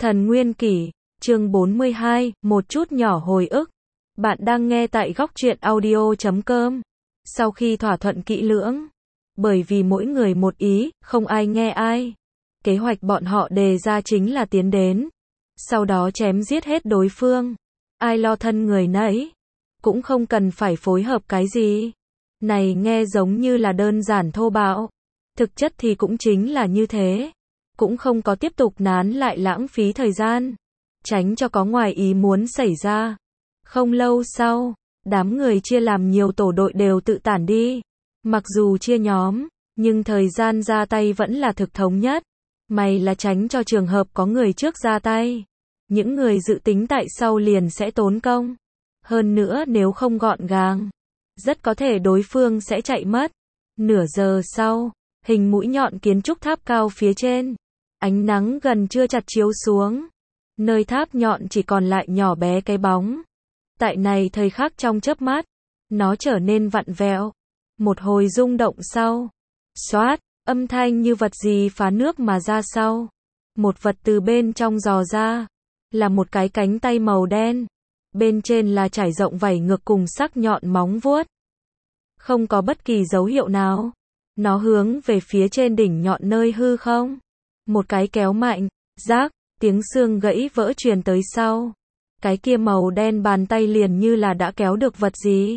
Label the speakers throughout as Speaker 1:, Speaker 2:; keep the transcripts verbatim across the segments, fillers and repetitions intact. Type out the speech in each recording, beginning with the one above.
Speaker 1: Thần Nguyên Kỷ, chương bốn mươi hai, một chút nhỏ hồi ức. Bạn đang nghe tại góc truyện audio chấm com. Sau khi thỏa thuận kỹ lưỡng, bởi vì mỗi người một ý, không ai nghe ai. Kế hoạch bọn họ đề ra chính là tiến đến, sau đó chém giết hết đối phương. Ai lo thân người nấy, cũng không cần phải phối hợp cái gì. Này nghe giống như là đơn giản thô bạo, thực chất thì cũng chính là như thế. Cũng không có tiếp tục nán lại lãng phí thời gian, tránh cho có ngoài ý muốn xảy ra. Không lâu sau, đám người chia làm nhiều tổ đội đều tự tản đi. Mặc dù chia nhóm, nhưng thời gian ra tay vẫn là thực thống nhất. May là tránh cho trường hợp có người trước ra tay. Những người dự tính tại sau liền sẽ tốn công. Hơn nữa nếu không gọn gàng, rất có thể đối phương sẽ chạy mất. Nửa giờ sau, hình mũi nhọn kiến trúc tháp cao phía trên. Ánh nắng gần chưa chặt chiếu xuống. Nơi tháp nhọn chỉ còn lại nhỏ bé cái bóng. Tại này thời khắc trong chớp mắt, nó trở nên vặn vẹo. Một hồi rung động sau. Xoát, âm thanh như vật gì phá nước mà ra sau. Một vật từ bên trong dò ra. Là một cái cánh tay màu đen. Bên trên là trải rộng vảy ngược cùng sắc nhọn móng vuốt. Không có bất kỳ dấu hiệu nào. Nó hướng về phía trên đỉnh nhọn nơi hư không. Một cái kéo mạnh, rác, tiếng xương gãy vỡ truyền tới sau. Cái kia màu đen bàn tay liền như là đã kéo được vật gì.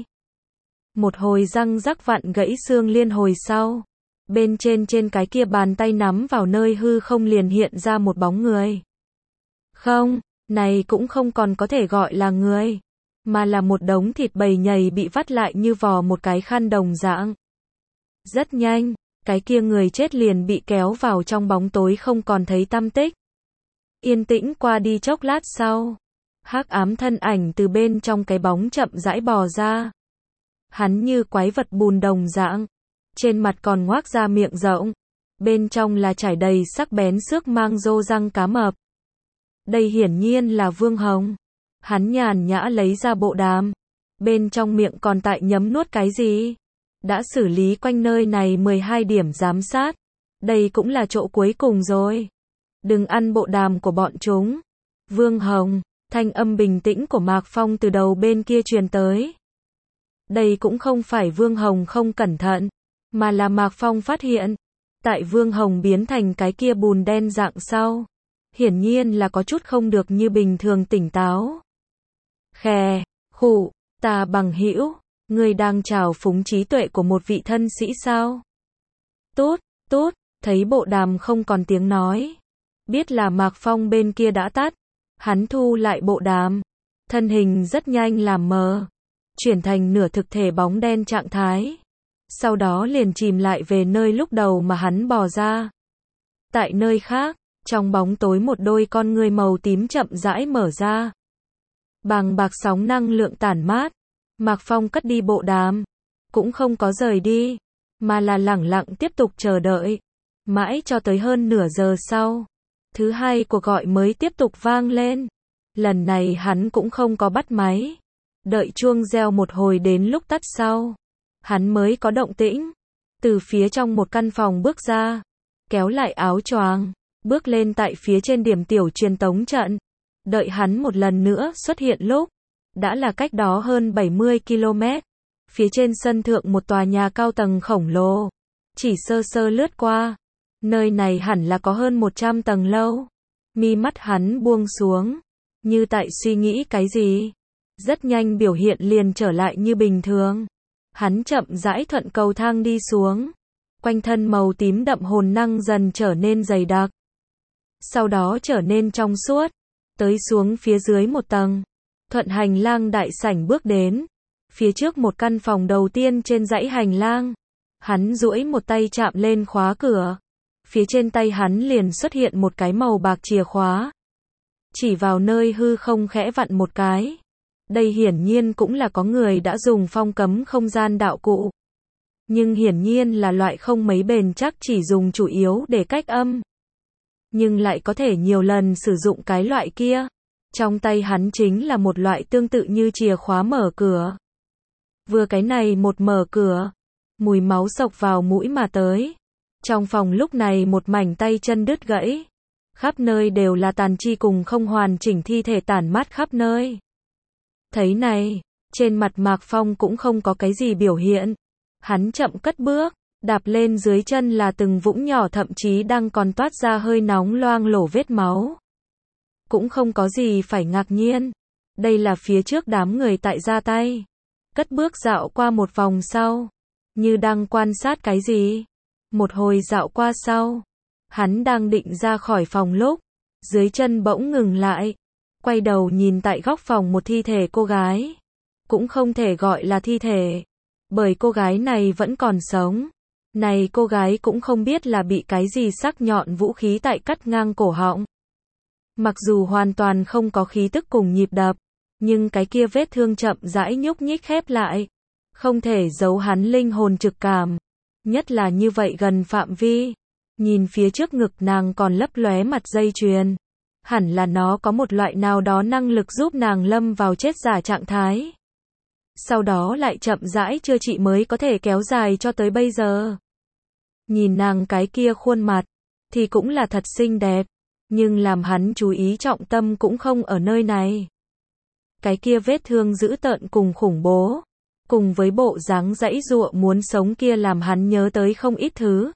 Speaker 1: Một hồi răng rắc vặn gãy xương liên hồi sau. Bên trên trên cái kia bàn tay nắm vào nơi hư không liền hiện ra một bóng người. Không, này cũng không còn có thể gọi là người, mà là một đống thịt bầy nhầy bị vắt lại như vò một cái khăn đồng dạng. Rất nhanh, cái kia người chết liền bị kéo vào trong bóng tối không còn thấy tăm tích. Yên tĩnh qua đi chốc lát sau, hắc ám thân ảnh từ bên trong cái bóng chậm rãi bò ra. Hắn như quái vật bùn đồng dạng, trên mặt còn ngoác ra miệng rộng, bên trong là trải đầy sắc bén xước mang rô răng cá mập. Đây hiển nhiên là Vương Hồng. Hắn nhàn nhã lấy ra bộ đàm, bên trong miệng còn tại nhấm nuốt cái gì. Đã xử lý quanh nơi này mười hai điểm giám sát. Đây cũng là chỗ cuối cùng rồi. Đừng ăn bộ đàm của bọn chúng. Vương Hồng, thanh âm bình tĩnh của Mạc Phong từ đầu bên kia truyền tới. Đây cũng không phải Vương Hồng không cẩn thận, mà là Mạc Phong phát hiện. Tại Vương Hồng biến thành cái kia bùn đen dạng sau. Hiển nhiên là có chút không được như bình thường tỉnh táo. Khè, khụ, ta bằng hữu. Ngươi đang trào phúng trí tuệ của một vị thân sĩ sao? Tốt, tốt, thấy bộ đàm không còn tiếng nói. Biết là Mạc Phong bên kia đã tắt. Hắn thu lại bộ đàm. Thân hình rất nhanh làm mờ. Chuyển thành nửa thực thể bóng đen trạng thái. Sau đó liền chìm lại về nơi lúc đầu mà hắn bò ra. Tại nơi khác, trong bóng tối một đôi con ngươi màu tím chậm rãi mở ra. Bàng bạc sóng năng lượng tản mát. Mạc Phong cất đi bộ đàm, cũng không có rời đi, mà là lẳng lặng tiếp tục chờ đợi. Mãi cho tới hơn nửa giờ sau, thứ hai cuộc gọi mới tiếp tục vang lên. Lần này hắn cũng không có bắt máy. Đợi chuông reo một hồi đến lúc tắt sau, hắn mới có động tĩnh. Từ phía trong một căn phòng bước ra, kéo lại áo choàng, bước lên tại phía trên điểm tiểu truyền tống trận. Đợi hắn một lần nữa xuất hiện lúc đã là cách đó hơn bảy mươi ki lô mét. Phía trên sân thượng một tòa nhà cao tầng khổng lồ. Chỉ sơ sơ lướt qua. Nơi này hẳn là có hơn một trăm tầng lâu. Mi mắt hắn buông xuống. Như tại suy nghĩ cái gì. Rất nhanh biểu hiện liền trở lại như bình thường. Hắn chậm rãi thuận cầu thang đi xuống. Quanh thân màu tím đậm hồn năng dần trở nên dày đặc. Sau đó trở nên trong suốt. Tới xuống phía dưới một tầng. Thuận hành lang đại sảnh bước đến. Phía trước một căn phòng đầu tiên trên dãy hành lang. Hắn duỗi một tay chạm lên khóa cửa. Phía trên tay hắn liền xuất hiện một cái màu bạc chìa khóa. Chỉ vào nơi hư không khẽ vặn một cái. Đây hiển nhiên cũng là có người đã dùng phong cấm không gian đạo cụ. Nhưng hiển nhiên là loại không mấy bền chắc, chỉ dùng chủ yếu để cách âm. Nhưng lại có thể nhiều lần sử dụng cái loại kia. Trong tay hắn chính là một loại tương tự như chìa khóa mở cửa. Vừa cái này một mở cửa, mùi máu xộc vào mũi mà tới. Trong phòng lúc này một mảnh tay chân đứt gãy. khắp nơi đều là tàn chi cùng không hoàn chỉnh thi thể tản mát khắp nơi. Thấy này, trên mặt Mạc Phong cũng không có cái gì biểu hiện. Hắn chậm cất bước, đạp lên dưới chân là từng vũng nhỏ thậm chí đang còn toát ra hơi nóng loang lổ vết máu. Cũng không có gì phải ngạc nhiên. Đây là phía trước đám người tại ra tay. Cất bước dạo qua một vòng sau, như đang quan sát cái gì. Một hồi dạo qua sau, hắn đang định ra khỏi phòng lúc, dưới chân bỗng ngừng lại. Quay đầu nhìn tại góc phòng một thi thể cô gái. Cũng không thể gọi là thi thể, bởi cô gái này vẫn còn sống. Này cô gái cũng không biết là bị cái gì sắc nhọn vũ khí tại cắt ngang cổ họng. Mặc dù hoàn toàn không có khí tức cùng nhịp đập, nhưng cái kia vết thương chậm rãi nhúc nhích khép lại. Không thể giấu hắn linh hồn trực cảm. Nhất là như vậy gần phạm vi. Nhìn phía trước ngực nàng còn lấp lóe mặt dây chuyền. Hẳn là nó có một loại nào đó năng lực giúp nàng lâm vào chết giả trạng thái. Sau đó lại chậm rãi chữa trị mới có thể kéo dài cho tới bây giờ. Nhìn nàng cái kia khuôn mặt, thì cũng là thật xinh đẹp. Nhưng làm hắn chú ý trọng tâm cũng không ở nơi này. Cái kia vết thương dữ tợn cùng khủng bố. Cùng với bộ dáng giãy giụa muốn sống kia làm hắn nhớ tới không ít thứ.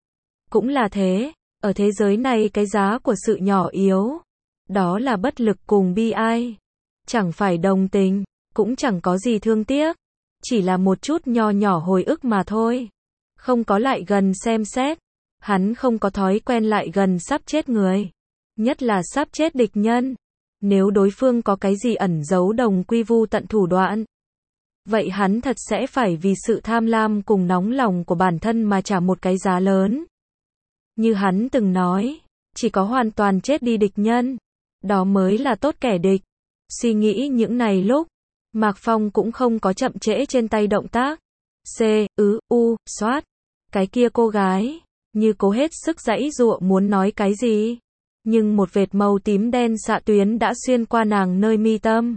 Speaker 1: Cũng là thế, ở thế giới này cái giá của sự nhỏ yếu. Đó là bất lực cùng bi ai. Chẳng phải đồng tình, cũng chẳng có gì thương tiếc. Chỉ là một chút nho nhỏ hồi ức mà thôi. Không có lại gần xem xét. Hắn không có thói quen lại gần sắp chết người. Nhất là sắp chết địch nhân. Nếu đối phương có cái gì ẩn giấu đồng quy vu tận thủ đoạn. Vậy hắn thật sẽ phải vì sự tham lam cùng nóng lòng của bản thân mà trả một cái giá lớn. Như hắn từng nói, chỉ có hoàn toàn chết đi địch nhân. Đó mới là tốt kẻ địch. Suy nghĩ những này lúc, Mạc Phong cũng không có chậm trễ trên tay động tác. C, ứ, u, xoát. Cái kia cô gái, như cố hết sức giãy giụa muốn nói cái gì. Nhưng một vệt màu tím đen xạ tuyến đã xuyên qua nàng nơi mi tâm.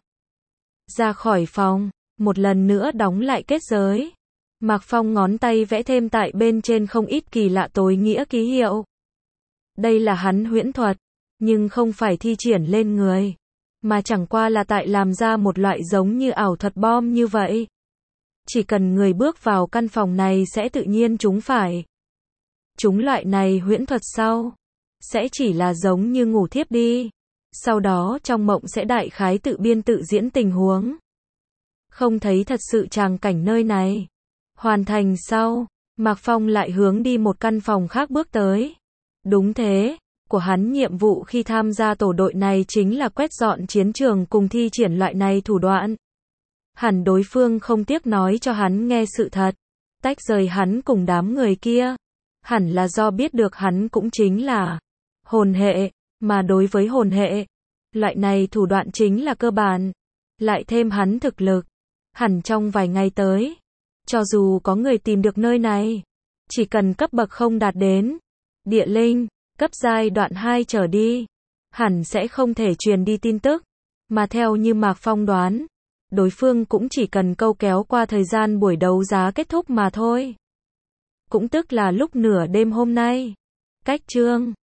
Speaker 1: Ra khỏi phòng, một lần nữa đóng lại kết giới. Mạc Phong ngón tay vẽ thêm tại bên trên không ít kỳ lạ tối nghĩa ký hiệu. Đây là hắn huyễn thuật, nhưng không phải thi triển lên người. Mà chẳng qua là tại làm ra một loại giống như ảo thuật bom như vậy. Chỉ cần người bước vào căn phòng này sẽ tự nhiên trúng phải. Trúng loại này huyễn thuật sau. Sẽ chỉ là giống như ngủ thiếp đi. Sau đó trong mộng sẽ đại khái tự biên tự diễn tình huống. Không thấy thật sự tràng cảnh nơi này. Hoàn thành sau, Mạc Phong lại hướng đi một căn phòng khác bước tới. Đúng thế, của hắn nhiệm vụ khi tham gia tổ đội này chính là quét dọn chiến trường cùng thi triển loại này thủ đoạn. Hẳn đối phương không tiếc nói cho hắn nghe sự thật. Tách rời hắn cùng đám người kia. Hẳn là do biết được hắn cũng chính là hồn hệ, mà đối với hồn hệ, loại này thủ đoạn chính là cơ bản. Lại thêm hắn thực lực. Hẳn trong vài ngày tới, cho dù có người tìm được nơi này, chỉ cần cấp bậc không đạt đến địa linh, cấp giai đoạn hai trở đi, hẳn sẽ không thể truyền đi tin tức, mà theo như Mạc Phong đoán, đối phương cũng chỉ cần câu kéo qua thời gian buổi đấu giá kết thúc mà thôi. Cũng tức là lúc nửa đêm hôm nay. Cách chương